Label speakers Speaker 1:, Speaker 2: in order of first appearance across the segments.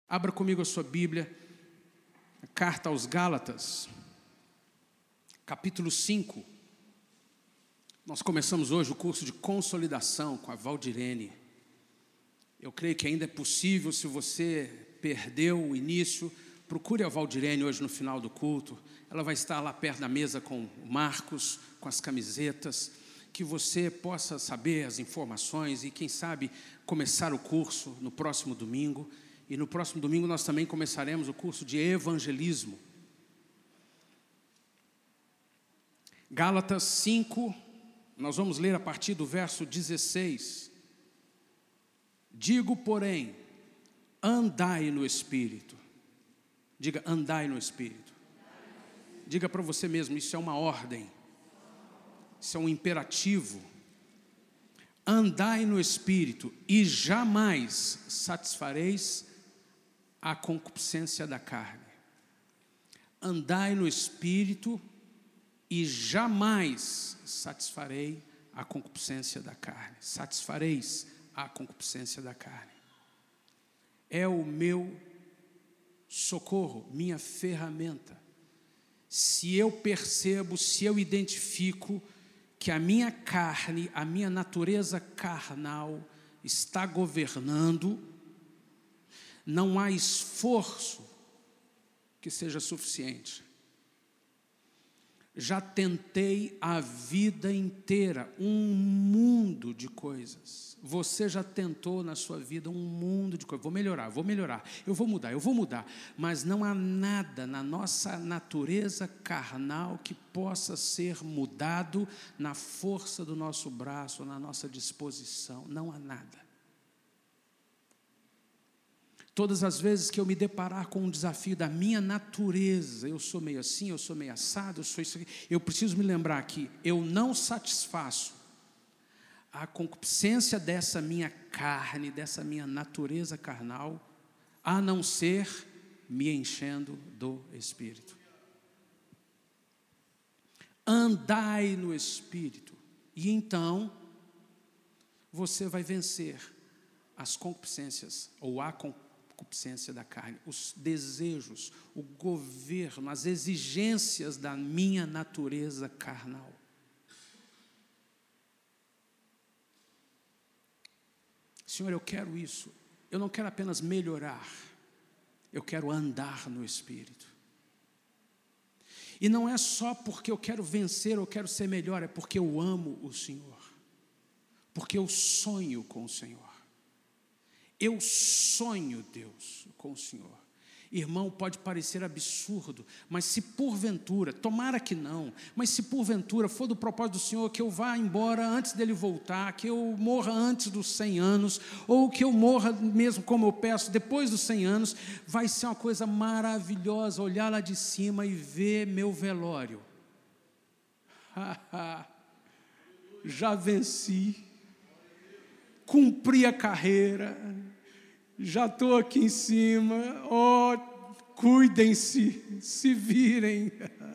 Speaker 1: Abra comigo a sua Bíblia, a carta aos Gálatas, capítulo 5. Nós começamos hoje o curso de consolidação com a Valdirene. Eu creio que ainda é possível, se você perdeu o início, procure a Valdirene hoje no final do culto. Ela vai estar lá perto da mesa com o Marcos, com as camisetas, que você possa saber as informações e, quem sabe, começar o curso no próximo domingo. E no próximo domingo nós também começaremos o curso de evangelismo. Gálatas 5, nós vamos ler a partir do verso 16. Digo, porém, andai no Espírito. Diga, andai no Espírito. Diga para você mesmo, isso é uma ordem. Isso é um imperativo. Andai no Espírito e jamais satisfareis a concupiscência da carne. Andai no Espírito e jamais satisfarei a concupiscência da carne. Satisfareis a concupiscência da carne. É o meu socorro, minha ferramenta. Se eu percebo, se eu identifico que a minha carne, a minha natureza carnal está governando, não há esforço que seja suficiente. Já tentei a vida inteira um mundo de coisas. Você já tentou na sua vida um mundo de coisas. Vou melhorar, eu vou mudar. Mas não há nada na nossa natureza carnal que possa ser mudado na força do nosso braço, na nossa disposição. Não há nada. Todas as vezes que eu me deparar com um desafio da minha natureza, eu sou meio assim, eu sou meio assado, eu sou isso aqui, eu preciso me lembrar que eu não satisfaço a concupiscência dessa minha carne, dessa minha natureza carnal, a não ser me enchendo do Espírito. Andai no Espírito, e então você vai vencer as concupiscências, ou a concupiscência da carne, os desejos, o governo, as exigências da minha natureza carnal. Senhor, eu quero isso. Eu não quero apenas melhorar, eu quero andar no Espírito. E não é só porque eu quero vencer, eu quero ser melhor, é porque eu amo o Senhor, porque eu sonho com o Senhor. Eu sonho, Deus, com o Senhor. Irmão, pode parecer absurdo, mas se porventura, tomara que não, mas se porventura for do propósito do Senhor que eu vá embora antes dele voltar, que eu morra antes dos 100 anos, ou que eu morra mesmo como eu peço, depois dos 100 anos, vai ser uma coisa maravilhosa olhar lá de cima e ver meu velório. Já venci, cumpri a carreira, já estou aqui em cima, cuidem-se, se virem.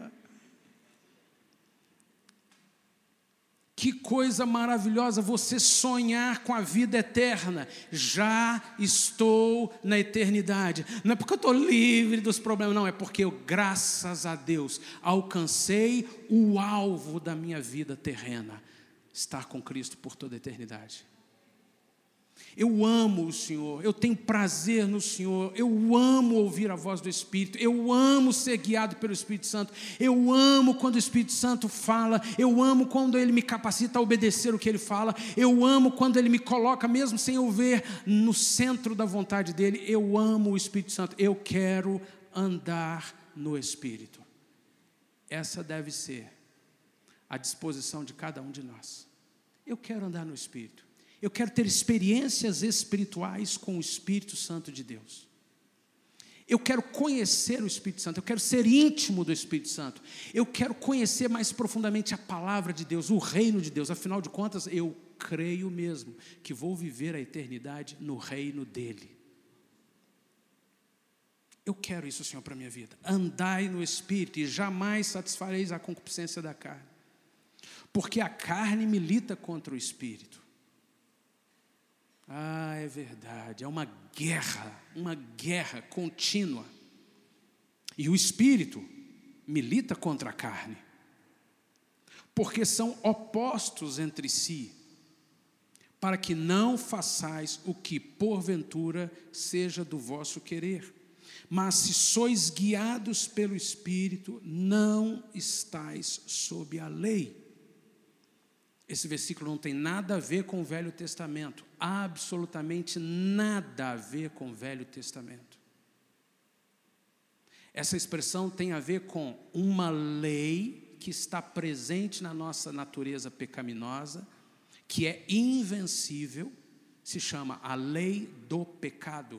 Speaker 1: Que coisa maravilhosa você sonhar com a vida eterna. Já estou na eternidade. Não é porque eu estou livre dos problemas, não, é porque eu, graças a Deus, alcancei o alvo da minha vida terrena, estar com Cristo por toda a eternidade. Eu amo o Senhor, eu tenho prazer no Senhor, eu amo ouvir a voz do Espírito, eu amo ser guiado pelo Espírito Santo, eu amo quando o Espírito Santo fala, eu amo quando Ele me capacita a obedecer o que Ele fala, eu amo quando Ele me coloca, mesmo sem eu ver, no centro da vontade dEle. Eu amo o Espírito Santo, eu quero andar no Espírito. Essa deve ser a disposição de cada um de nós. Eu quero andar no Espírito. Eu quero ter experiências espirituais com o Espírito Santo de Deus. Eu quero conhecer o Espírito Santo, eu quero ser íntimo do Espírito Santo. Eu quero conhecer mais profundamente a palavra de Deus, o reino de Deus. Afinal de contas, eu creio mesmo que vou viver a eternidade no reino dEle. Eu quero isso, Senhor, para a minha vida. Andai no Espírito e jamais satisfareis a concupiscência da carne. Porque a carne milita contra o Espírito. Ah, é verdade, é uma guerra contínua. E o Espírito milita contra a carne, porque são opostos entre si, para que não façais o que porventura seja do vosso querer. Mas se sois guiados pelo Espírito, não estais sob a lei. Esse versículo não tem nada a ver com o Velho Testamento, absolutamente nada a ver com o Velho Testamento. Essa expressão tem a ver com uma lei que está presente na nossa natureza pecaminosa, que é invencível, se chama a lei do pecado.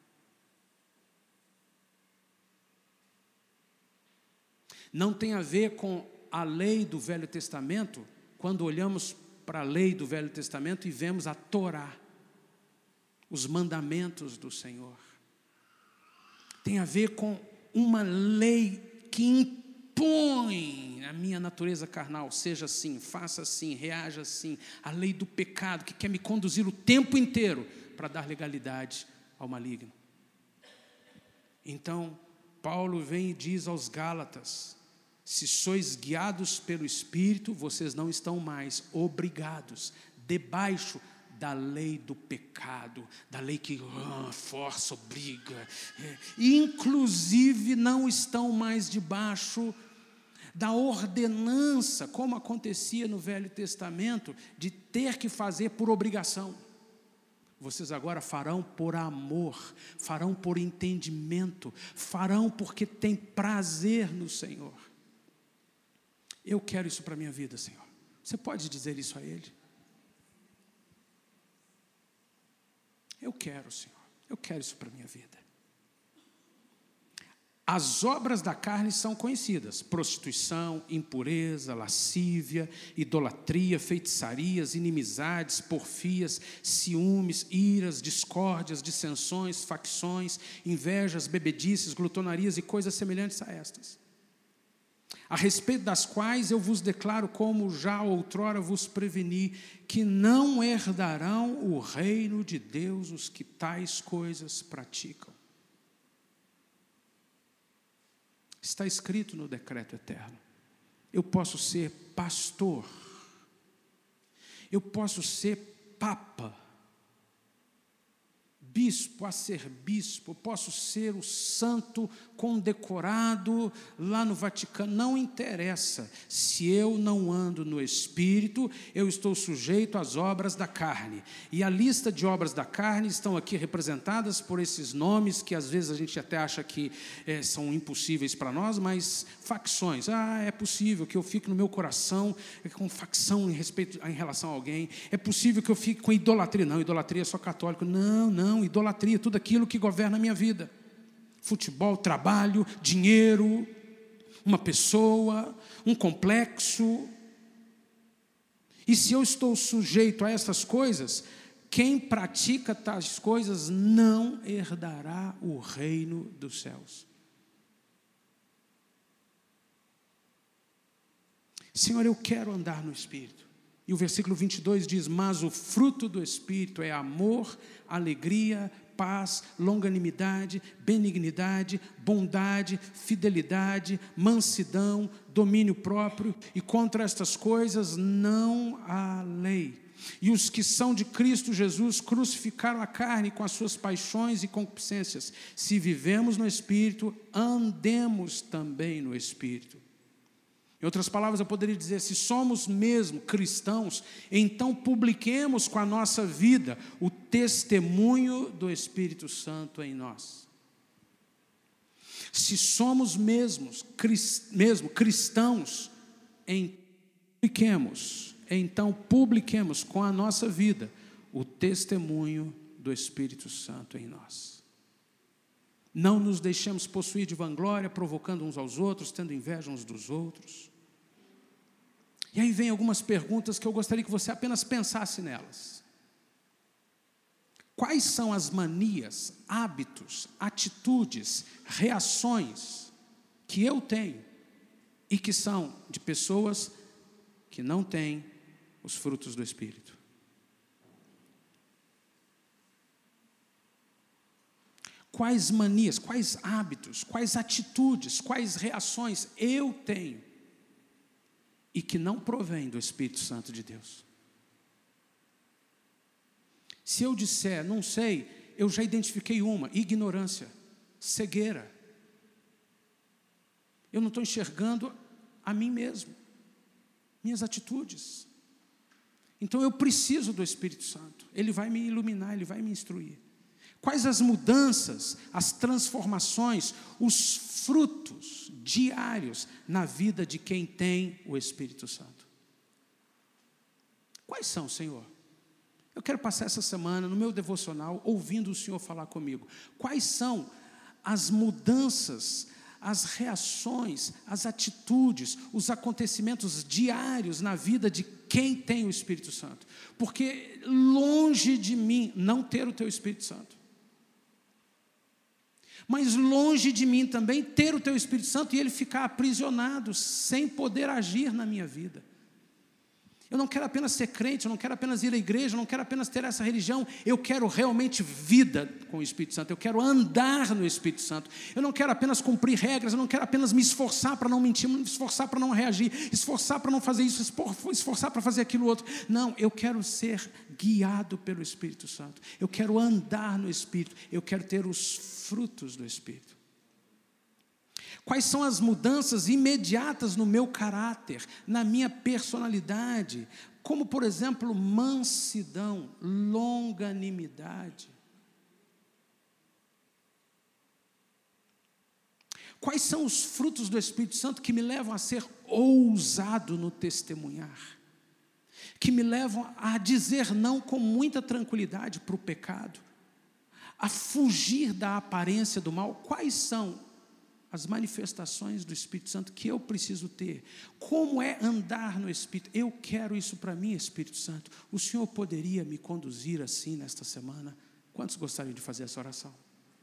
Speaker 1: Não tem a ver com a lei do Velho Testamento, quando olhamos para a lei do Velho Testamento e vemos a Torá, os mandamentos do Senhor. Tem a ver com uma lei que impõe a minha natureza carnal, seja assim, faça assim, reaja assim, a lei do pecado que quer me conduzir o tempo inteiro para dar legalidade ao maligno. Então, Paulo vem e diz aos Gálatas: se sois guiados pelo Espírito, vocês não estão mais obrigados, debaixo da lei do pecado, da lei que força, obriga. Inclusive não estão mais debaixo da ordenança, como acontecia no Velho Testamento, de ter que fazer por obrigação. Vocês agora farão por amor, farão por entendimento, farão porque tem prazer no Senhor. Eu quero isso para a minha vida, Senhor. Você pode dizer isso a Ele? Eu quero, Senhor. Eu quero isso para a minha vida. As obras da carne são conhecidas: prostituição, impureza, lascívia, idolatria, feitiçarias, inimizades, porfias, ciúmes, iras, discórdias, dissensões, facções, invejas, bebedices, glutonarias e coisas semelhantes a estas, a respeito das quais eu vos declaro, como já outrora vos preveni, que não herdarão o reino de Deus os que tais coisas praticam. Está escrito no decreto eterno. Eu posso ser pastor, eu posso ser papa, bispo, a ser bispo, posso ser o santo condecorado lá no Vaticano, não interessa. Se eu não ando no Espírito, eu estou sujeito às obras da carne. E a lista de obras da carne estão aqui representadas por esses nomes que às vezes a gente até acha que são impossíveis para nós, mas facções. É possível que eu fique no meu coração com facção em relação a alguém. É possível que eu fique com idolatria. Não, idolatria é só católico. Não, idolatria, tudo aquilo que governa a minha vida. Futebol, trabalho, dinheiro, uma pessoa, um complexo. E se eu estou sujeito a essas coisas, quem pratica tais coisas não herdará o reino dos céus. Senhor, eu quero andar no Espírito. E o versículo 22 diz: mas o fruto do Espírito é amor, alegria, paz, longanimidade, benignidade, bondade, fidelidade, mansidão, domínio próprio, e contra estas coisas não há lei. E os que são de Cristo Jesus crucificaram a carne com as suas paixões e concupiscências. Se vivemos no Espírito, andemos também no Espírito. Em outras palavras, eu poderia dizer: se somos mesmo cristãos, então publiquemos com a nossa vida o testemunho do Espírito Santo em nós. Se somos mesmo cristãos, então publiquemos com a nossa vida o testemunho do Espírito Santo em nós. Não nos deixemos possuir de vanglória, provocando uns aos outros, tendo inveja uns dos outros. E aí vem algumas perguntas que eu gostaria que você apenas pensasse nelas. Quais são as manias, hábitos, atitudes, reações que eu tenho e que são de pessoas que não têm os frutos do Espírito? quais manias, quais hábitos, quais atitudes, quais reações eu tenho e que não provém do Espírito Santo de Deus. Se eu disser, não sei, eu já identifiquei uma: ignorância, cegueira. Eu não estou enxergando a mim mesmo, minhas atitudes. Então eu preciso do Espírito Santo. Ele vai me iluminar, Ele vai me instruir. Quais as mudanças, as transformações, os frutos diários na vida de quem tem o Espírito Santo? Quais são, Senhor? Eu quero passar essa semana no meu devocional ouvindo o Senhor falar comigo. Quais são as mudanças, as reações, as atitudes, os acontecimentos diários na vida de quem tem o Espírito Santo? Porque longe de mim não ter o teu Espírito Santo. Mas longe de mim também ter o teu Espírito Santo e ele ficar aprisionado, sem poder agir na minha vida. Eu não quero apenas ser crente, eu não quero apenas ir à igreja, eu não quero apenas ter essa religião, eu quero realmente vida com o Espírito Santo, eu quero andar no Espírito Santo, eu não quero apenas cumprir regras, eu não quero apenas me esforçar para não mentir, me esforçar para não reagir, esforçar para não fazer isso, esforçar para fazer aquilo outro. Não, eu quero ser guiado pelo Espírito Santo, eu quero andar no Espírito, eu quero ter os frutos do Espírito. Quais são as mudanças imediatas no meu caráter, na minha personalidade? Como, por exemplo, mansidão, longanimidade. Quais são os frutos do Espírito Santo que me levam a ser ousado no testemunhar? Que me levam a dizer não com muita tranquilidade para o pecado? A fugir da aparência do mal? Quais são as manifestações do Espírito Santo que eu preciso ter? Como é andar no Espírito? Eu quero isso para mim, Espírito Santo. O Senhor poderia me conduzir assim nesta semana? Quantos gostariam de fazer essa oração?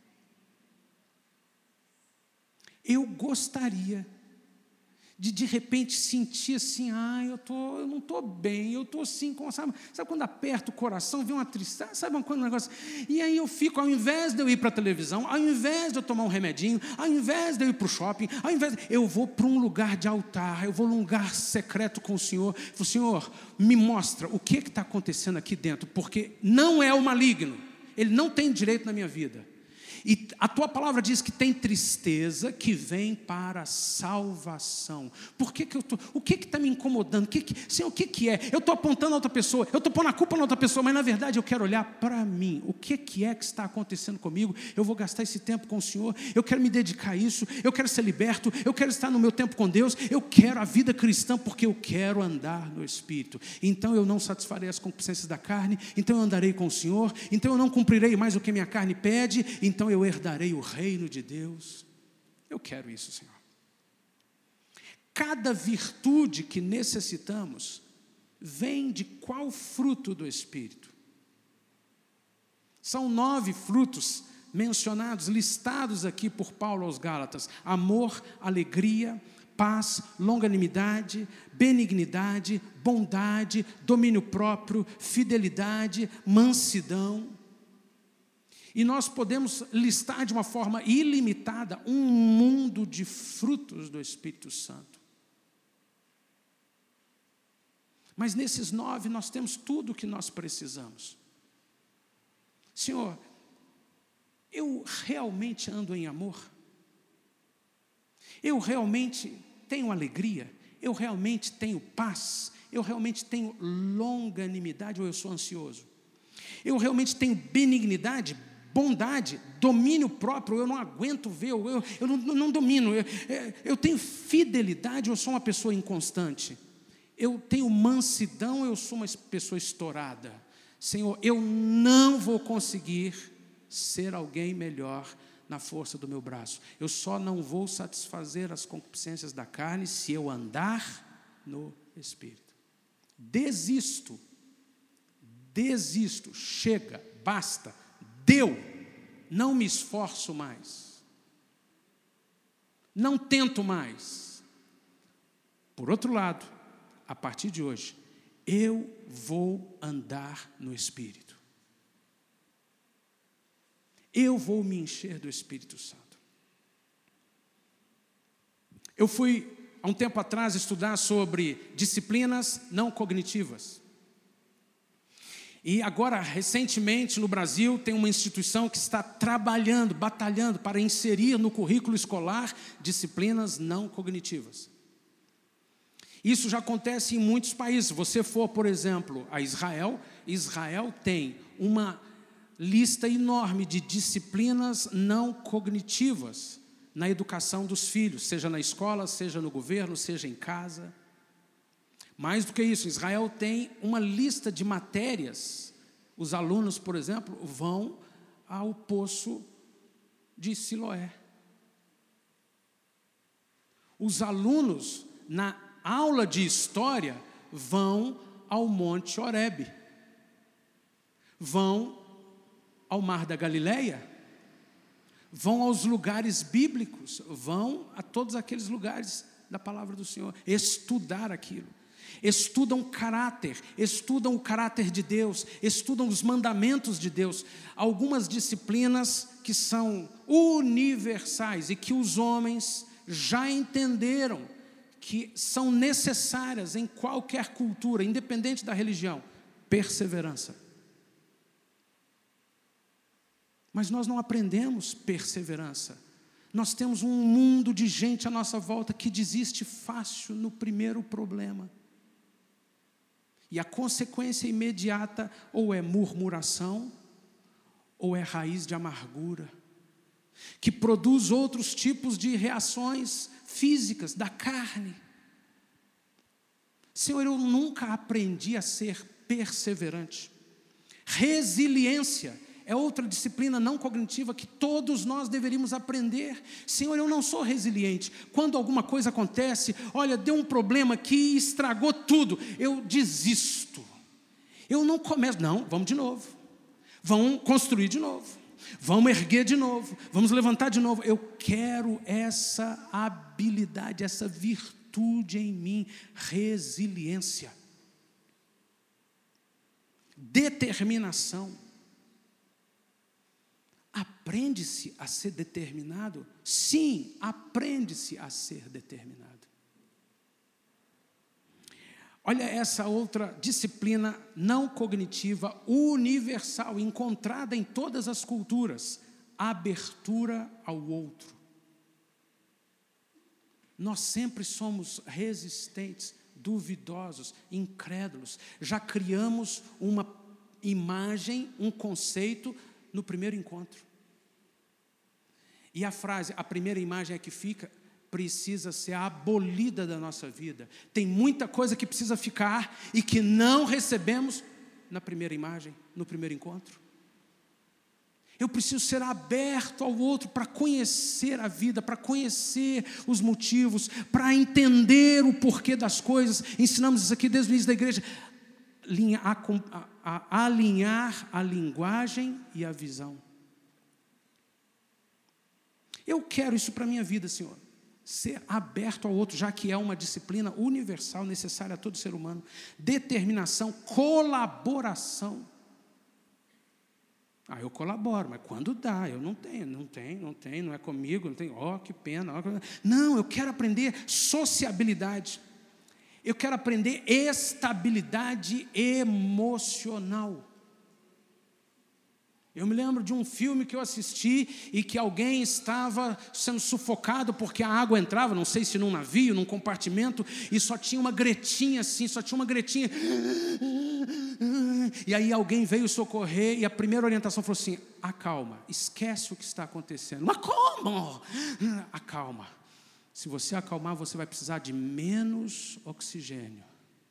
Speaker 1: Eu gostaria de repente sentir assim, eu não estou bem, eu estou assim, sabe quando aperta o coração, vem uma tristeza, sabe um negócio, e aí eu fico, ao invés de eu ir para a televisão, ao invés de eu tomar um remedinho, ao invés de eu ir para o shopping, eu vou para um lugar de altar, eu vou num lugar secreto com o Senhor, Senhor, me mostra o que está acontecendo aqui dentro, porque não é o maligno, ele não tem direito na minha vida. E a tua palavra diz que tem tristeza que vem para a salvação. Por que o que está me incomodando? Senhor, o que é? Eu estou apontando a outra pessoa, eu estou pondo a culpa na outra pessoa, mas na verdade eu quero olhar para mim. O que é que está acontecendo comigo? Eu vou gastar esse tempo com o Senhor, eu quero me dedicar a isso, eu quero ser liberto, eu quero estar no meu tempo com Deus, eu quero a vida cristã porque eu quero andar no Espírito. Então eu não satisfarei as concupiscências da carne, então eu andarei com o Senhor, então eu não cumprirei mais o que minha carne pede, então eu herdarei o reino de Deus. Eu quero isso, Senhor. Cada virtude que necessitamos vem de qual fruto do Espírito? São 9 frutos mencionados, listados aqui por Paulo aos Gálatas: amor, alegria, paz, longanimidade, benignidade, bondade, domínio próprio, fidelidade, mansidão. E nós podemos listar de uma forma ilimitada um mundo de frutos do Espírito Santo. Mas nesses 9 nós temos tudo o que nós precisamos. Senhor, eu realmente ando em amor? Eu realmente tenho alegria? Eu realmente tenho paz? Eu realmente tenho longanimidade ou eu sou ansioso? Eu realmente tenho benignidade, bondade, domínio próprio? Eu não aguento ver, eu não domino. Eu tenho fidelidade ou eu sou uma pessoa inconstante? Eu tenho mansidão ou eu sou uma pessoa estourada? Senhor, eu não vou conseguir ser alguém melhor na força do meu braço. Eu só não vou satisfazer as concupiscências da carne se eu andar no Espírito. Desisto, chega, basta, deu, não me esforço mais, não tento mais. Por outro lado, a partir de hoje, eu vou andar no Espírito. Eu vou me encher do Espírito Santo. Eu fui, há um tempo atrás, estudar sobre disciplinas não cognitivas. E agora, recentemente, no Brasil, tem uma instituição que está trabalhando, batalhando para inserir no currículo escolar disciplinas não cognitivas. Isso já acontece em muitos países. Se você for, por exemplo, a Israel, Israel tem uma lista enorme de disciplinas não cognitivas na educação dos filhos, seja na escola, seja no governo, seja em casa. Mais do que isso, Israel tem uma lista de matérias. Os alunos, por exemplo, vão ao poço de Siloé. Os alunos, na aula de história, vão ao Monte Horebe. Vão ao Mar da Galileia. Vão aos lugares bíblicos. Vão a todos aqueles lugares da palavra do Senhor. Estudar aquilo. Estudam caráter, estudam o caráter de Deus, estudam os mandamentos de Deus. Algumas disciplinas que são universais e que os homens já entenderam que são necessárias em qualquer cultura, independente da religião. Perseverança. Mas nós não aprendemos perseverança. Nós temos um mundo de gente à nossa volta que desiste fácil no primeiro problema. E a consequência imediata ou é murmuração, ou é raiz de amargura, que produz outros tipos de reações físicas, da carne. Senhor, eu nunca aprendi a ser perseverante. Resiliência é outra disciplina não cognitiva que todos nós deveríamos aprender. Senhor, eu não sou resiliente. Quando alguma coisa acontece, olha, deu um problema aqui, estragou tudo, eu desisto. Eu não começo, não, vamos de novo. Vamos construir de novo. Vamos erguer de novo. Vamos levantar de novo. Eu quero essa habilidade, essa virtude em mim, resiliência. Determinação. Aprende-se a ser determinado? Sim, aprende-se a ser determinado. Olha essa outra disciplina não cognitiva, universal, encontrada em todas as culturas: abertura ao outro. Nós sempre somos resistentes, duvidosos, incrédulos. Já criamos uma imagem, um conceito no primeiro encontro. E a frase, a primeira imagem é que fica, precisa ser abolida da nossa vida. Tem muita coisa que precisa ficar e que não recebemos na primeira imagem, no primeiro encontro. Eu preciso ser aberto ao outro para conhecer a vida, para conhecer os motivos, para entender o porquê das coisas. Ensinamos isso aqui desde o início da igreja. Alinhar a linguagem e a visão. Eu quero isso para a minha vida, Senhor. Ser aberto ao outro, já que é uma disciplina universal, necessária a todo ser humano. Determinação, colaboração. Eu colaboro, mas quando dá, eu não tenho, não é comigo, não tem, que pena. Não, eu quero aprender sociabilidade. Eu quero aprender estabilidade emocional. Eu me lembro de um filme que eu assisti e que alguém estava sendo sufocado porque a água entrava, não sei se num navio, num compartimento, e só tinha uma gretinha assim, E aí alguém veio socorrer e a primeira orientação falou assim: acalma, esquece o que está acontecendo. Mas como? Acalma. Se você acalmar, você vai precisar de menos oxigênio.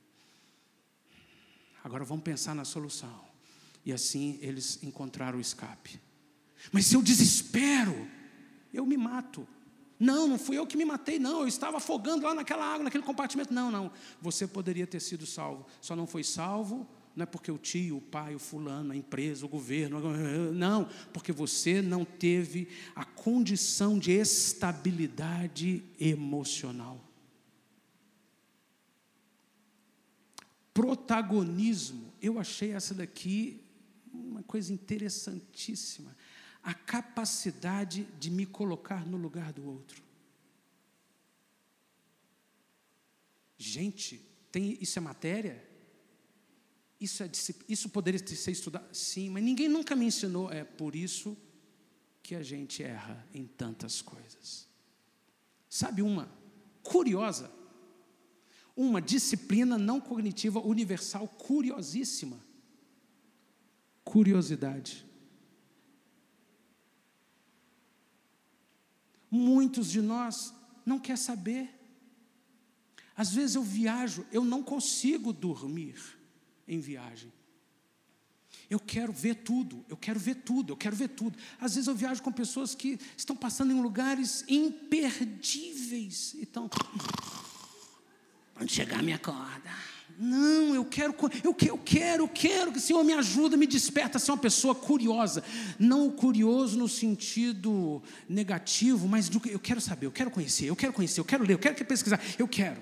Speaker 1: Agora vamos pensar na solução. E assim eles encontraram o escape. Mas se eu desespero, eu me mato. Não fui eu que me matei, não. Eu estava afogando lá naquela água, naquele compartimento. Não. Você poderia ter sido salvo. Só não foi salvo, não é porque o tio, o pai, o fulano, a empresa, o governo. Não, porque você não teve a condição de estabilidade emocional. Protagonismo. Eu achei essa daqui uma coisa interessantíssima. a capacidade de me colocar no lugar do outro. Gente, isso é matéria? Isso poderia ser estudado? Sim, mas ninguém nunca me ensinou. É por isso que a gente erra em tantas coisas. Sabe uma curiosa? Uma disciplina não cognitiva universal curiosíssima. Curiosidade. Muitos de nós não querem saber. Às vezes eu viajo, eu não consigo dormir em viagem. Eu quero ver tudo. Às vezes eu viajo com pessoas que estão passando em lugares imperdíveis. Então, quando chegar me acorda. Não, eu quero que o Senhor me ajuda, me desperta a ser uma pessoa curiosa. Não o curioso no sentido negativo, mas eu quero saber, eu quero conhecer, eu quero ler, eu quero pesquisar, eu quero.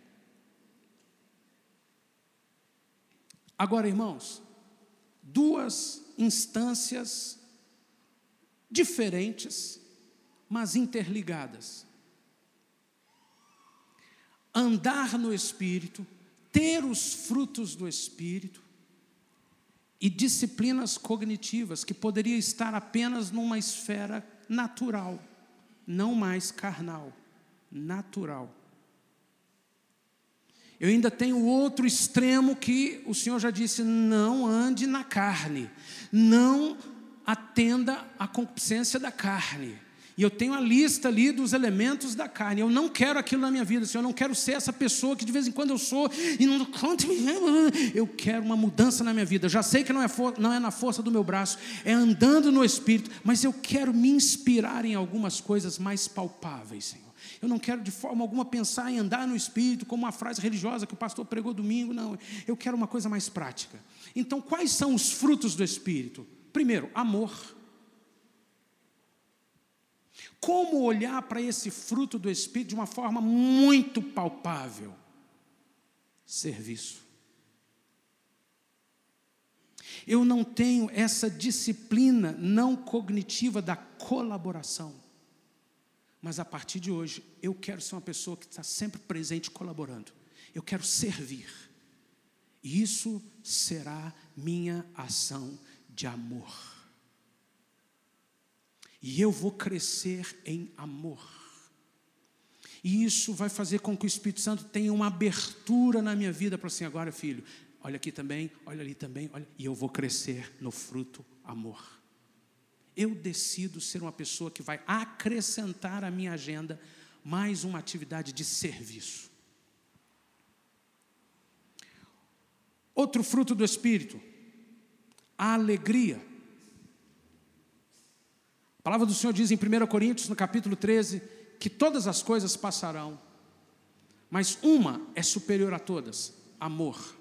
Speaker 1: Agora, irmãos, duas instâncias diferentes, mas interligadas. Andar no Espírito, ter os frutos do Espírito e disciplinas cognitivas que poderia estar apenas numa esfera natural, não mais carnal, natural. Eu ainda tenho o outro extremo que o Senhor já disse: não ande na carne, não atenda à concupiscência da carne. E eu tenho a lista ali dos elementos da carne. Eu não quero aquilo na minha vida, Senhor. Eu não quero ser essa pessoa que de vez em quando eu sou e não conta. Eu quero uma mudança na minha vida. Eu já sei que não é na força do meu braço, é andando no Espírito, mas eu quero me inspirar em algumas coisas mais palpáveis, Senhor. Eu não quero de forma alguma pensar em andar no Espírito como uma frase religiosa que o pastor pregou domingo, não. Eu quero uma coisa mais prática. Então, quais são os frutos do Espírito? Primeiro, amor. Como olhar para esse fruto do Espírito de uma forma muito palpável? Serviço. Eu não tenho essa disciplina não cognitiva da colaboração. Mas a partir de hoje, eu quero ser uma pessoa que está sempre presente colaborando. Eu quero servir. E isso será minha ação de amor. E eu vou crescer em amor. E isso vai fazer com que o Espírito Santo tenha uma abertura na minha vida para assim: agora, filho, olha aqui também, olha ali também, olha. E eu vou crescer no fruto amor. Eu decido ser uma pessoa que vai acrescentar à minha agenda mais uma atividade de serviço. Outro fruto do Espírito, a alegria. A palavra do Senhor diz em 1 Coríntios, no capítulo 13, que todas as coisas passarão, mas uma é superior a todas: amor.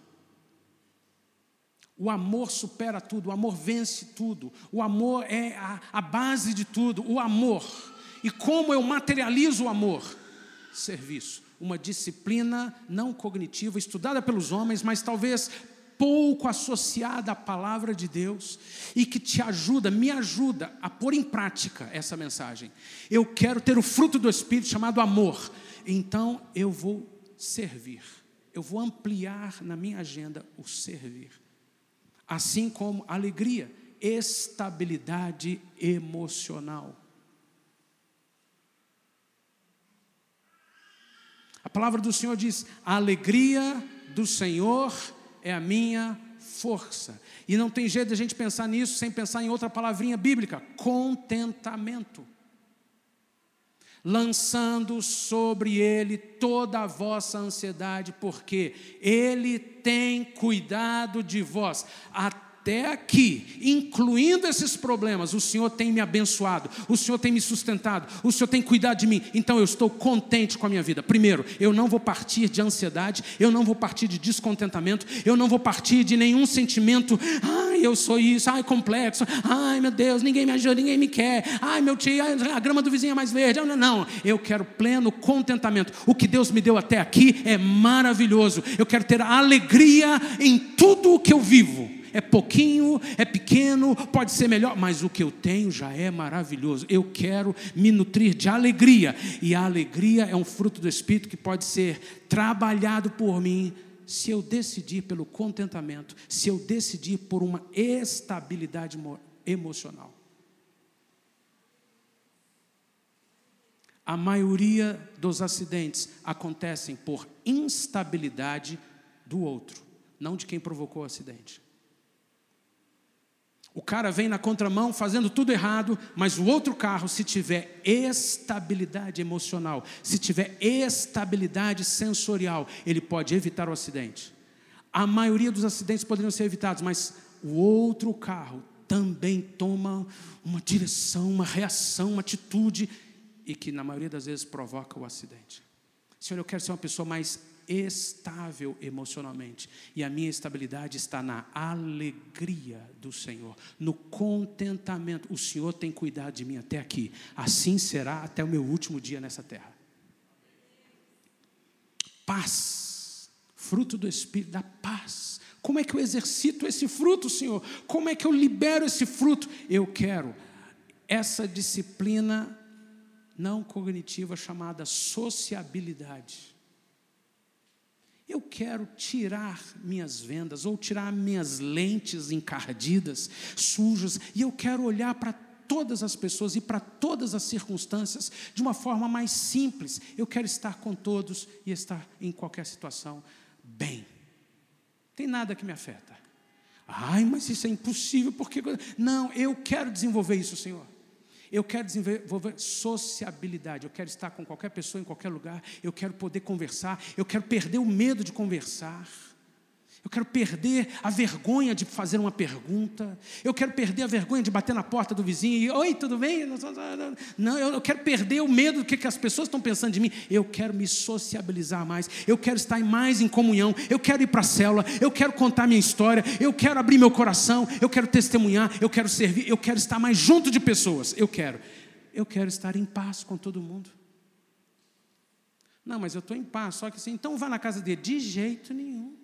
Speaker 1: O amor supera tudo, o amor vence tudo, o amor é a base de tudo, o amor. E como eu materializo o amor? Serviço. Uma disciplina não cognitiva, estudada pelos homens, mas talvez pouco associada à palavra de Deus, e que me ajuda a pôr em prática essa mensagem. Eu quero ter o fruto do Espírito chamado amor, então eu vou servir, eu vou ampliar na minha agenda o servir. Assim como alegria, estabilidade emocional. A palavra do Senhor diz: a alegria do Senhor é a minha força. E não tem jeito de a gente pensar nisso sem pensar em outra palavrinha bíblica: contentamento. Lançando sobre Ele toda a vossa ansiedade, porque Ele tem cuidado de vós. Até aqui, incluindo esses problemas, o Senhor tem me abençoado, o Senhor tem me sustentado, o Senhor tem cuidado de mim, então eu estou contente com a minha vida. Primeiro, eu não vou partir de ansiedade, eu não vou partir de descontentamento, eu não vou partir de nenhum sentimento: ai, eu sou isso, ai, complexo, ai, meu Deus, ninguém me ajuda, ninguém me quer, ai, meu tio, a grama do vizinho é mais verde. Não, eu quero pleno contentamento. O que Deus me deu até aqui é maravilhoso. Eu quero ter alegria em tudo o que eu vivo. é pouquinho, é pequeno, pode ser melhor, mas o que eu tenho já é maravilhoso. Eu quero me nutrir de alegria, e a alegria é um fruto do Espírito que pode ser trabalhado por mim, se eu decidir pelo contentamento, se eu decidir por uma estabilidade emocional. A maioria dos acidentes acontecem por instabilidade do outro, não de quem provocou o acidente. O cara vem na contramão fazendo tudo errado, mas o outro carro, se tiver estabilidade emocional, se tiver estabilidade sensorial, ele pode evitar o acidente. A maioria dos acidentes poderiam ser evitados, mas o outro carro também toma uma direção, uma reação, uma atitude, e que na maioria das vezes provoca o acidente. Senhor, eu quero ser uma pessoa mais estável emocionalmente, e a minha estabilidade está na alegria do Senhor, no contentamento. O Senhor tem cuidado de mim até aqui, assim será até o meu último dia nessa terra. Paz, fruto do Espírito, da paz. Como é que eu exercito esse fruto, Senhor? Como é que eu libero esse fruto? Eu quero essa disciplina não cognitiva chamada sociabilidade. Eu quero tirar minhas vendas, ou tirar minhas lentes encardidas, sujas, e eu quero olhar para todas as pessoas e para todas as circunstâncias de uma forma mais simples. Eu quero estar com todos e estar em qualquer situação bem. Não tem nada que me afeta. Ai, mas isso é impossível, porque... Não, eu quero desenvolver isso, Senhor. Eu quero desenvolver sociabilidade, eu quero estar com qualquer pessoa em qualquer lugar, eu quero poder conversar, eu quero perder o medo de conversar, eu quero perder a vergonha de fazer uma pergunta, eu quero perder a vergonha de bater na porta do vizinho e, oi, tudo bem? Não, eu quero perder o medo do que as pessoas estão pensando de mim. Eu quero me sociabilizar mais, eu quero estar mais em comunhão, eu quero ir para a célula, eu quero contar minha história, eu quero abrir meu coração, eu quero testemunhar, eu quero servir, eu quero estar mais junto de pessoas, eu quero estar em paz com todo mundo. Não, mas eu estou em paz, só que assim, então vá na casa dele. De jeito nenhum.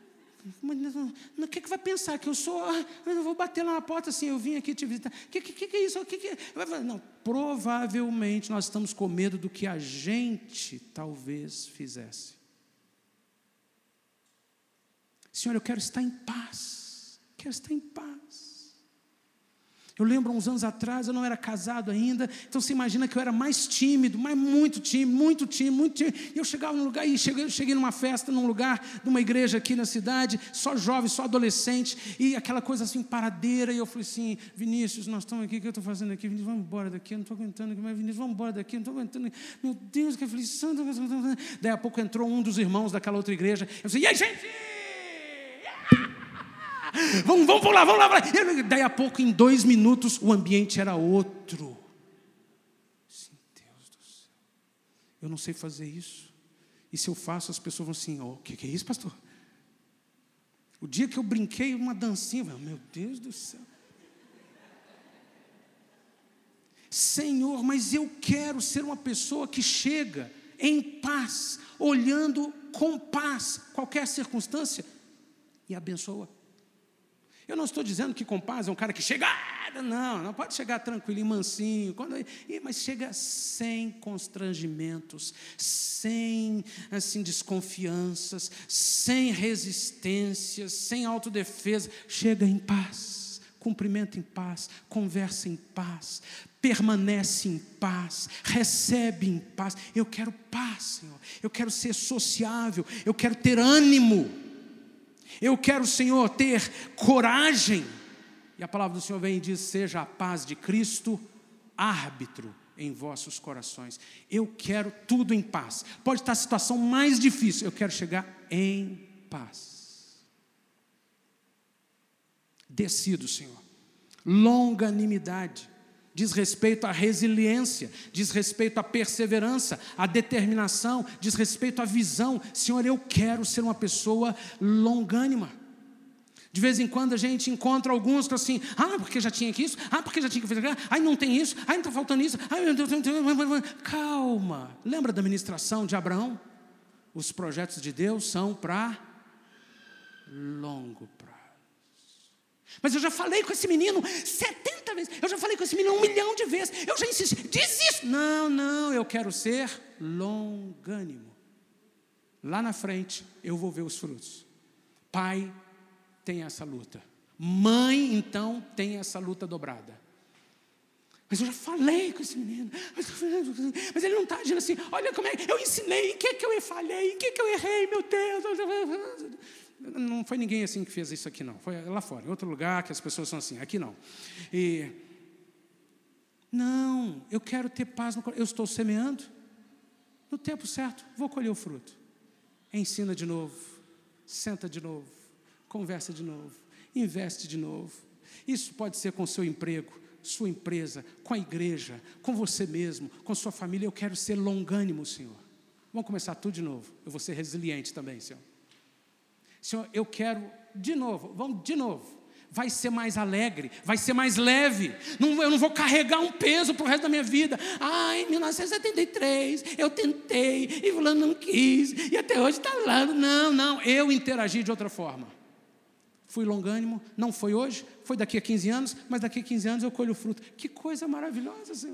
Speaker 1: O que vai pensar? Que eu sou... Eu vou bater lá na porta assim, eu vim aqui te visitar. O que é isso? Não, provavelmente nós estamos com medo do que a gente talvez fizesse. Senhor, eu quero estar em paz. Quero estar em paz. Eu lembro, uns anos atrás, eu não era casado ainda, então você imagina que eu era mais tímido, mas muito tímido. E eu chegava num lugar, e cheguei numa festa, num lugar, numa igreja aqui na cidade, só jovem, só adolescente, e aquela coisa assim, paradeira, e eu falei assim, Vinícius, nós estamos aqui, o que eu estou fazendo aqui? Vinícius, vamos embora daqui, eu não estou aguentando aqui, mas Vinícius, vamos embora daqui, eu não estou aguentando, meu Deus, que aflição. Daí a pouco entrou um dos irmãos daquela outra igreja, eu disse, e aí, gente? Vamos lá. Daí a pouco, em 2 minutos, o ambiente era outro. Deus do céu, eu não sei fazer isso. E se eu faço, as pessoas vão assim, o que é isso, pastor? O dia que eu brinquei uma dancinha, meu Deus do céu. Senhor, mas eu quero ser uma pessoa que chega em paz, olhando com paz qualquer circunstância e abençoa. Eu não estou dizendo que com paz é um cara que chega, não pode chegar tranquilinho, mansinho, mas chega sem constrangimentos, sem assim, desconfianças, sem resistências, sem autodefesa, chega em paz, cumprimenta em paz, conversa em paz, permanece em paz, recebe em paz. Eu quero paz, Senhor, eu quero ser sociável, eu quero ter ânimo. Eu quero, Senhor, ter coragem. E a palavra do Senhor vem e diz, seja a paz de Cristo árbitro em vossos corações. Eu quero tudo em paz. Pode estar a situação mais difícil, eu quero chegar em paz. Decido, Senhor. Longanimidade. Diz respeito à resiliência, diz respeito à perseverança, à determinação, diz respeito à visão. Senhor, eu quero ser uma pessoa longânima. De vez em quando a gente encontra alguns que assim, porque já tinha isso, porque já tinha que fazer aquilo, não tem isso, não está faltando isso, meu Deus, calma. Lembra da ministração de Abraão? Os projetos de Deus são para longo prazo. Mas eu já falei com esse menino 70 vezes. Eu já falei com esse menino 1 milhão de vezes. Eu já insisti. Desisto. Não, eu quero ser longânimo. Lá na frente, eu vou ver os frutos. Pai tem essa luta. Mãe, então, tem essa luta dobrada. Mas eu já falei com esse menino. Mas ele não está agindo assim. Olha como é que eu ensinei. Em que eu falhei? Em que eu errei, meu Deus? Não foi ninguém assim que fez isso aqui, não. Foi lá fora, em outro lugar que as pessoas são assim. Aqui não. Não, eu quero ter paz no coração. Eu estou semeando. No tempo certo, vou colher o fruto. Ensina de novo. Senta de novo. Conversa de novo. Investe de novo. Isso pode ser com o seu emprego, sua empresa, com a igreja, com você mesmo, com sua família. Eu quero ser longânimo, Senhor. Vamos começar tudo de novo. Eu vou ser resiliente também, Senhor. Senhor, eu quero de novo. Vamos de novo. Vai ser mais alegre, vai ser mais leve. Eu não vou carregar um peso para o resto da minha vida. Em 1973 eu tentei e fulano não quis e até hoje está lá. Não, eu interagi de outra forma. Fui longânimo, não foi hoje, foi daqui a 15 anos, mas daqui a 15 anos eu colho o fruto. Que coisa maravilhosa, Senhor.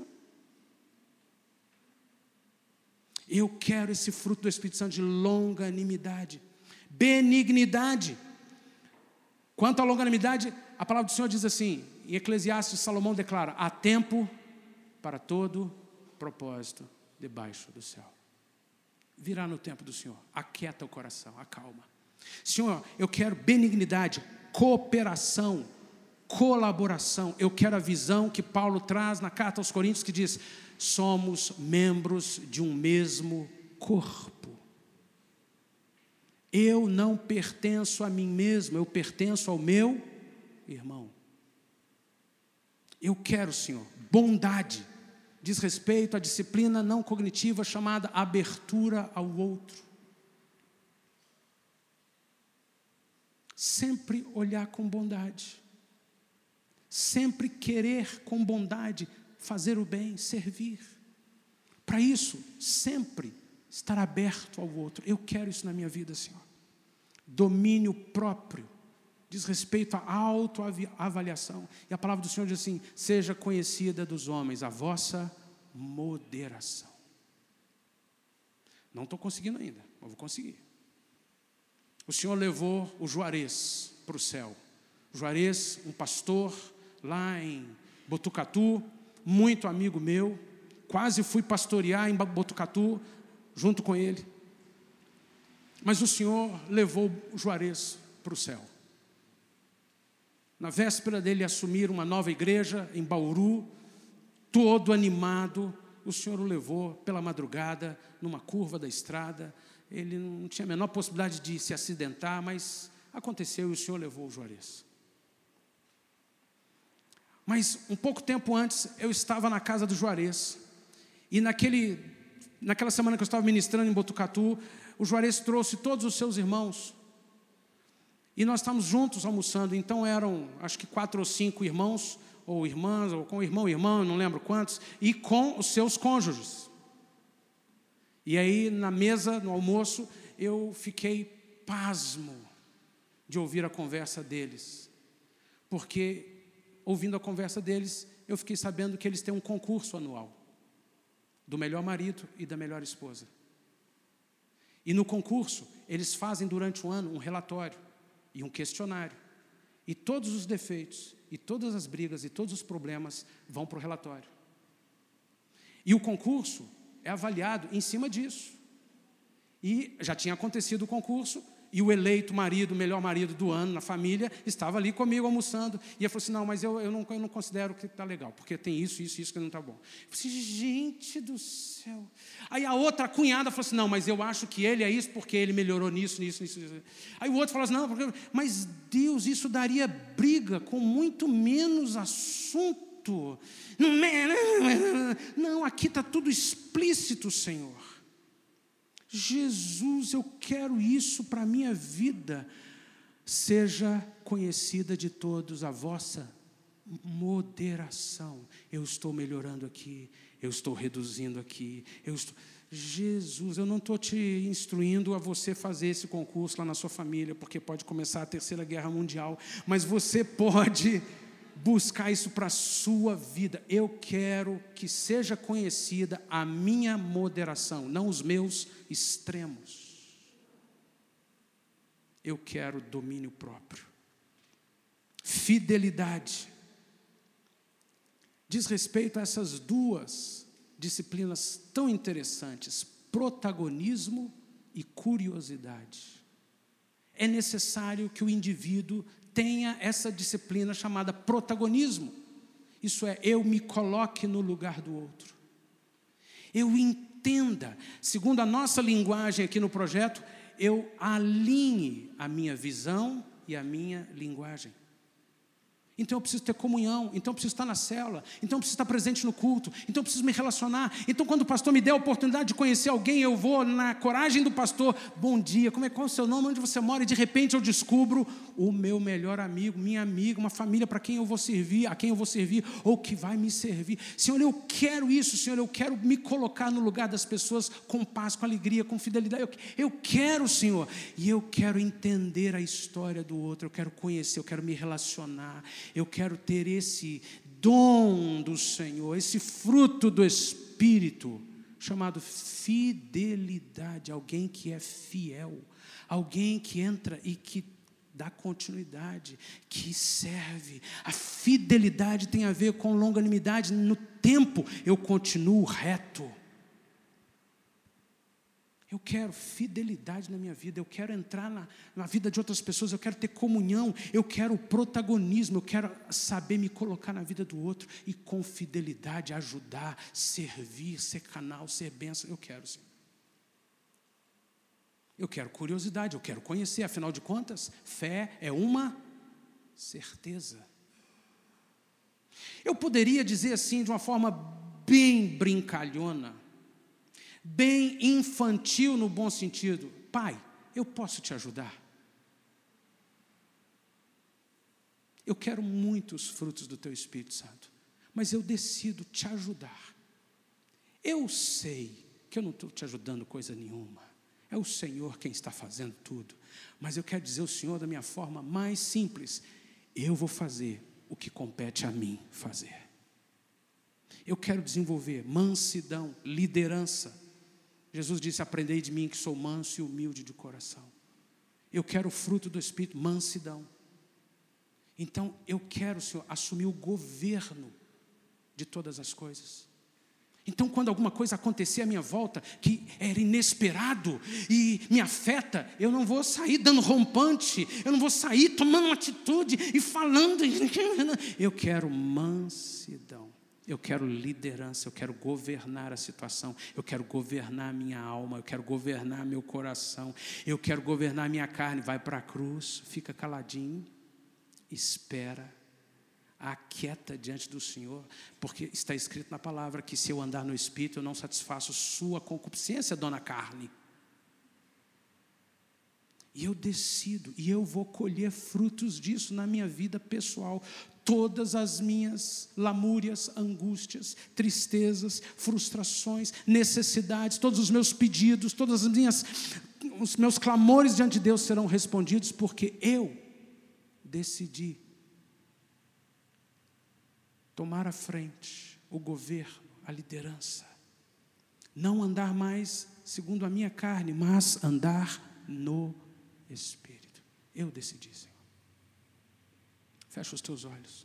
Speaker 1: Eu quero esse fruto do Espírito Santo de longanimidade, benignidade. Quanto à longanimidade, a palavra do Senhor diz assim, em Eclesiastes, Salomão declara: há tempo para todo propósito debaixo do céu. Virá no tempo do Senhor, aquieta o coração, acalma. Senhor, eu quero benignidade, cooperação, colaboração. Eu quero a visão que Paulo traz na carta aos Coríntios, que diz: somos membros de um mesmo corpo. Eu não pertenço a mim mesmo, eu pertenço ao meu irmão. Eu quero, Senhor, bondade. Diz respeito à disciplina não cognitiva chamada abertura ao outro. Sempre olhar com bondade. Sempre querer com bondade fazer o bem, servir. Para isso, sempre estar aberto ao outro. Eu quero isso na minha vida, Senhor. Domínio próprio. Diz respeito à autoavaliação. E a palavra do Senhor diz assim: seja conhecida dos homens a vossa moderação. Não estou conseguindo ainda, mas vou conseguir. O Senhor levou o Juarez para o céu. O Juarez, um pastor lá em Botucatu, muito amigo meu. Quase fui pastorear em Botucatu junto com ele. Mas o Senhor levou o Juarez para o céu. Na véspera dele assumir uma nova igreja em Bauru, todo animado, o Senhor o levou pela madrugada, numa curva da estrada. Ele não tinha a menor possibilidade de se acidentar, mas aconteceu e o Senhor levou o Juarez. Mas um pouco tempo antes, eu estava na casa do Juarez. E naquela semana que eu estava ministrando em Botucatu, o Juarez trouxe todos os seus irmãos. E nós estávamos juntos almoçando. Então eram, acho que 4 ou 5 irmãos, ou irmãs, ou com irmão e irmã, não lembro quantos, e com os seus cônjuges. E aí, na mesa, no almoço, eu fiquei pasmo de ouvir a conversa deles. Porque, ouvindo a conversa deles, eu fiquei sabendo que eles têm um concurso anual do melhor marido e da melhor esposa. E no concurso, eles fazem durante o ano um relatório e um questionário. E todos os defeitos, e todas as brigas, e todos os problemas vão para o relatório. E o concurso é avaliado em cima disso. E já tinha acontecido o concurso, e o eleito marido, o melhor marido do ano na família, estava ali comigo almoçando. E ele falou assim: não, mas eu não considero que está legal, porque tem isso que não está bom. Eu falei assim: gente do céu. Aí a outra cunhada falou assim: não, mas eu acho que ele é isso, porque ele melhorou nisso. Aí o outro falou assim: não, mas Deus, isso daria briga com muito menos assunto. Não, aqui está tudo explícito, Senhor. Jesus, eu quero isso para a minha vida. Seja conhecida de todos a vossa moderação. Eu estou melhorando aqui, eu estou reduzindo aqui, Jesus, eu não estou te instruindo a você fazer esse concurso lá na sua família, porque pode começar a Terceira Guerra Mundial, mas você pode buscar isso para a sua vida. Eu quero que seja conhecida a minha moderação, não os meus extremos. Eu quero domínio próprio. Fidelidade diz respeito a essas duas disciplinas tão interessantes: protagonismo e curiosidade. É necessário que o indivíduo tenha essa disciplina chamada protagonismo. Isso é, eu me coloque no lugar do outro. Eu entenda, segundo a nossa linguagem aqui no projeto, eu alinhe a minha visão e a minha linguagem. Então eu preciso ter comunhão, então eu preciso estar na célula, então eu preciso estar presente no culto, então eu preciso me relacionar. Então quando o pastor me der a oportunidade de conhecer alguém, eu vou na coragem do pastor: bom dia, qual é o seu nome, onde você mora? E de repente eu descubro o meu melhor amigo, minha amiga, uma família para quem eu vou servir, a quem eu vou servir, ou que vai me servir. Senhor, eu quero isso, Senhor, eu quero me colocar no lugar das pessoas com paz, com alegria, com fidelidade. Eu quero, Senhor, e eu quero entender a história do outro, eu quero conhecer, eu quero me relacionar. Eu quero ter esse dom do Senhor, esse fruto do Espírito, chamado fidelidade. Alguém que é fiel, alguém que entra e que dá continuidade, que serve. A fidelidade tem a ver com longanimidade. No tempo eu continuo reto. Eu quero fidelidade na minha vida, eu quero entrar na vida de outras pessoas, eu quero ter comunhão, eu quero protagonismo, eu quero saber me colocar na vida do outro e com fidelidade ajudar, servir, ser canal, ser bênção. Eu quero, sim. Eu quero curiosidade, eu quero conhecer, afinal de contas, fé é uma certeza. Eu poderia dizer assim, de uma forma bem brincalhona, bem infantil no bom sentido: pai, eu posso te ajudar? Eu quero muitos frutos do teu Espírito Santo, mas eu decido te ajudar. Eu sei que eu não estou te ajudando coisa nenhuma, é o Senhor quem está fazendo tudo, mas eu quero dizer ao Senhor da minha forma mais simples: eu vou fazer o que compete a mim fazer. Eu quero desenvolver mansidão, liderança. Jesus disse: aprendei de mim que sou manso e humilde de coração. Eu quero o fruto do Espírito, mansidão. Então eu quero, Senhor, assumir o governo de todas as coisas. Então quando alguma coisa acontecer à minha volta, que era inesperado e me afeta, eu não vou sair dando rompante, eu não vou sair tomando uma atitude e falando. Eu quero mansidão. Eu quero liderança, eu quero governar a situação, eu quero governar a minha alma, eu quero governar meu coração, eu quero governar a minha carne. Vai para a cruz, fica caladinho, espera, aquieta diante do Senhor, porque está escrito na palavra que se eu andar no Espírito, eu não satisfaço sua concupiscência, dona carne. E eu decido, e eu vou colher frutos disso na minha vida pessoal. Todas as minhas lamúrias, angústias, tristezas, frustrações, necessidades, todos os meus pedidos, os meus clamores diante de Deus serão respondidos, porque eu decidi tomar a frente, o governo, a liderança. Não andar mais segundo a minha carne, mas andar no Espírito. Eu decidi, Senhor. Fecha os teus olhos.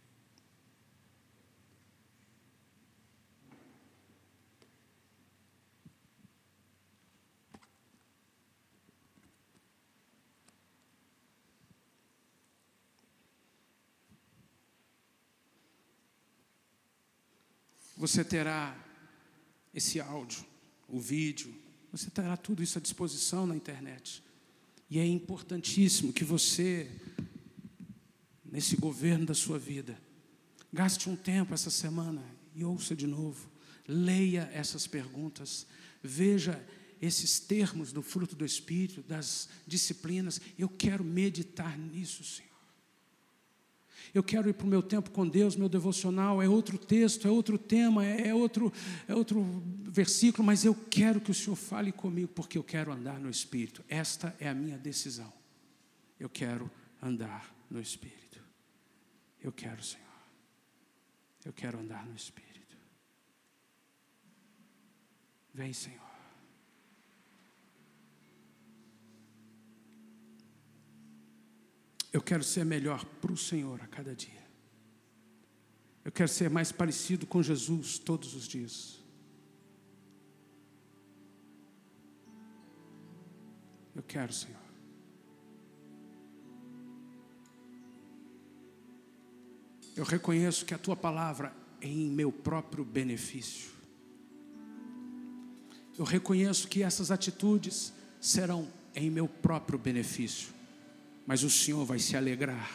Speaker 1: Você terá esse áudio, o vídeo, você terá tudo isso à disposição na internet. E é importantíssimo que você, nesse governo da sua vida, gaste um tempo essa semana e ouça de novo, leia essas perguntas, veja esses termos do fruto do Espírito, das disciplinas. Eu quero meditar nisso, Senhor. Eu quero ir para o meu tempo com Deus, meu devocional, é outro texto, é outro tema, é outro versículo, mas eu quero que o Senhor fale comigo, porque eu quero andar no Espírito. Esta é a minha decisão. Eu quero andar no Espírito. Eu quero, Senhor. Eu quero andar no Espírito. Vem, Senhor. Eu quero ser melhor para o Senhor a cada dia. Eu quero ser mais parecido com Jesus todos os dias. Eu quero, Senhor. Eu reconheço que a Tua palavra é em meu próprio benefício. Eu reconheço que essas atitudes serão em meu próprio benefício. Mas o Senhor vai se alegrar.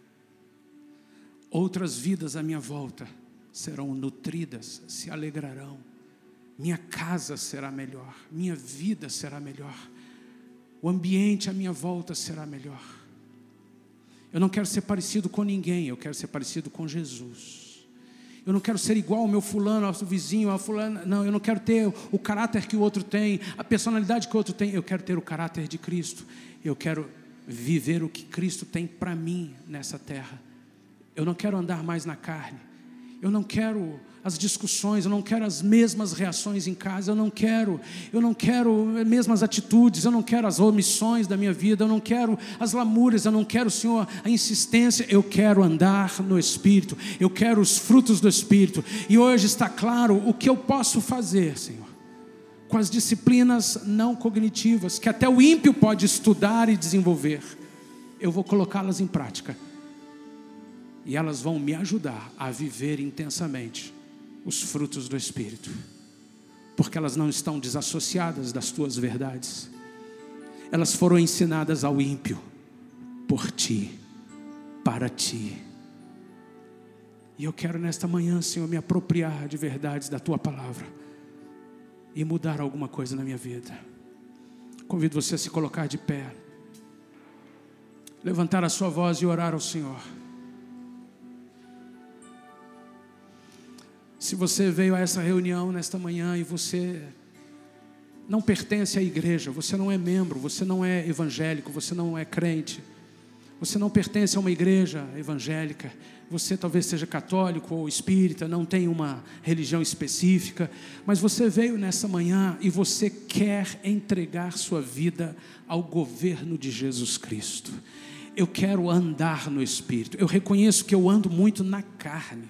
Speaker 1: Outras vidas à minha volta serão nutridas, se alegrarão. Minha casa será melhor, minha vida será melhor. O ambiente à minha volta será melhor. Eu não quero ser parecido com ninguém, eu quero ser parecido com Jesus. Eu não quero ser igual ao meu fulano, ao vizinho, ao fulano. Não, eu não quero ter o caráter que o outro tem, a personalidade que o outro tem. Eu quero ter o caráter de Cristo. Eu quero viver o que Cristo tem para mim nessa terra. Eu não quero andar mais na carne. Eu não quero as discussões, eu não quero as mesmas reações em casa, eu não quero as mesmas atitudes, eu não quero as omissões da minha vida, eu não quero as lamúrias, eu não quero, Senhor, a insistência. Eu quero andar no Espírito, eu quero os frutos do Espírito. E hoje está claro o que eu posso fazer, Senhor, com as disciplinas não cognitivas, que até o ímpio pode estudar e desenvolver. Eu vou colocá-las em prática. E elas vão me ajudar a viver intensamente os frutos do Espírito. Porque elas não estão desassociadas das tuas verdades. Elas foram ensinadas ao ímpio por ti, para ti. E eu quero nesta manhã, Senhor, me apropriar de verdades da tua palavra e mudar alguma coisa na minha vida. Convido você a se colocar de pé, levantar a sua voz e orar ao Senhor. Se você veio a essa reunião nesta manhã e você não pertence à igreja, você não é membro, você não é evangélico, você não é crente, você não pertence a uma igreja evangélica, você talvez seja católico ou espírita, não tem uma religião específica, mas você veio nessa manhã e você quer entregar sua vida ao governo de Jesus Cristo. Eu quero andar no Espírito. Eu reconheço que eu ando muito na carne.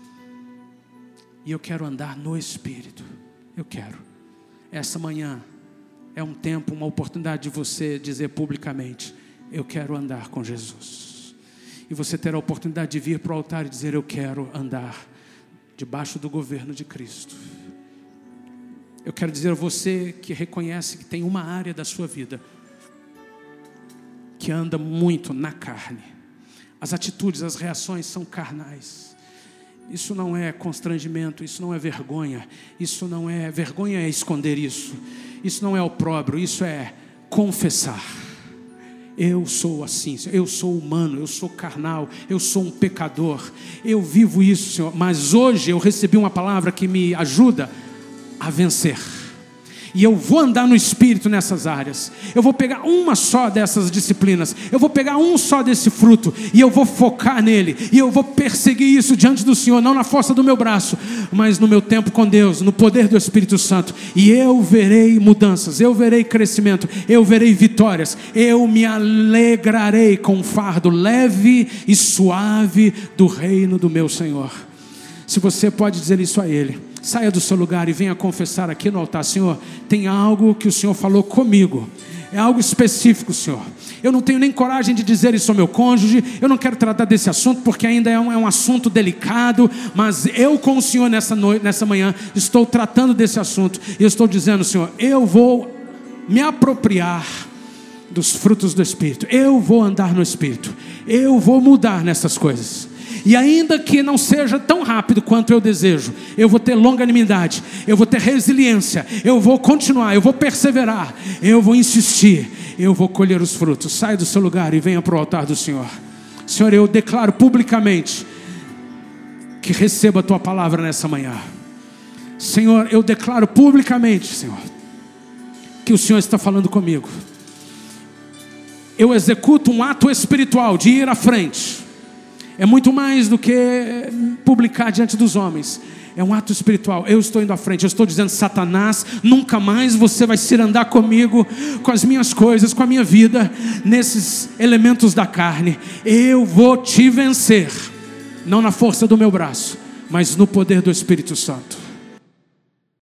Speaker 1: E eu quero andar no Espírito. Eu quero. Essa manhã é um tempo, uma oportunidade de você dizer publicamente: eu quero andar com Jesus. E você terá a oportunidade de vir para o altar e dizer: eu quero andar debaixo do governo de Cristo. Eu quero dizer a você que reconhece que tem uma área da sua vida que anda muito na carne. As atitudes, as reações são carnais. Isso não é constrangimento, isso não é vergonha. Isso não é vergonha, é esconder isso. Isso não é opróbrio, isso é confessar. Eu sou assim, eu sou humano, eu sou carnal, eu sou um pecador. Eu vivo isso, Senhor, mas hoje eu recebi uma palavra que me ajuda a vencer. E eu vou andar no Espírito nessas áreas. Eu vou pegar uma só dessas disciplinas. Eu vou pegar um só desse fruto. E eu vou focar nele. E eu vou perseguir isso diante do Senhor. Não na força do meu braço, mas no meu tempo com Deus, no poder do Espírito Santo. E eu verei mudanças. Eu verei crescimento. Eu verei vitórias. Eu me alegrarei com o fardo leve e suave do reino do meu Senhor. Se você pode dizer isso a Ele, saia do seu lugar e venha confessar aqui no altar: Senhor, tem algo que o Senhor falou comigo. É algo específico, Senhor. Eu não tenho nem coragem de dizer isso ao meu cônjuge. Eu não quero tratar desse assunto porque ainda é um assunto delicado. Mas eu com o Senhor nessa manhã estou tratando desse assunto. E eu estou dizendo: Senhor, eu vou me apropriar dos frutos do Espírito. Eu vou andar no Espírito. Eu vou mudar nessas coisas. E ainda que não seja tão rápido quanto eu desejo, eu vou ter longanimidade, eu vou ter resiliência, eu vou continuar, eu vou perseverar, eu vou insistir, eu vou colher os frutos. Saia do seu lugar e venha para o altar do Senhor. Senhor, eu declaro publicamente que receba a tua palavra nessa manhã. Senhor, eu declaro publicamente, Senhor, que o Senhor está falando comigo. Eu executo um ato espiritual de ir à frente. É muito mais do que publicar diante dos homens. É um ato espiritual. Eu estou indo à frente. Eu estou dizendo: Satanás, nunca mais você vai se andar comigo, com as minhas coisas, com a minha vida, nesses elementos da carne. Eu vou te vencer. Não na força do meu braço, mas no poder do Espírito Santo.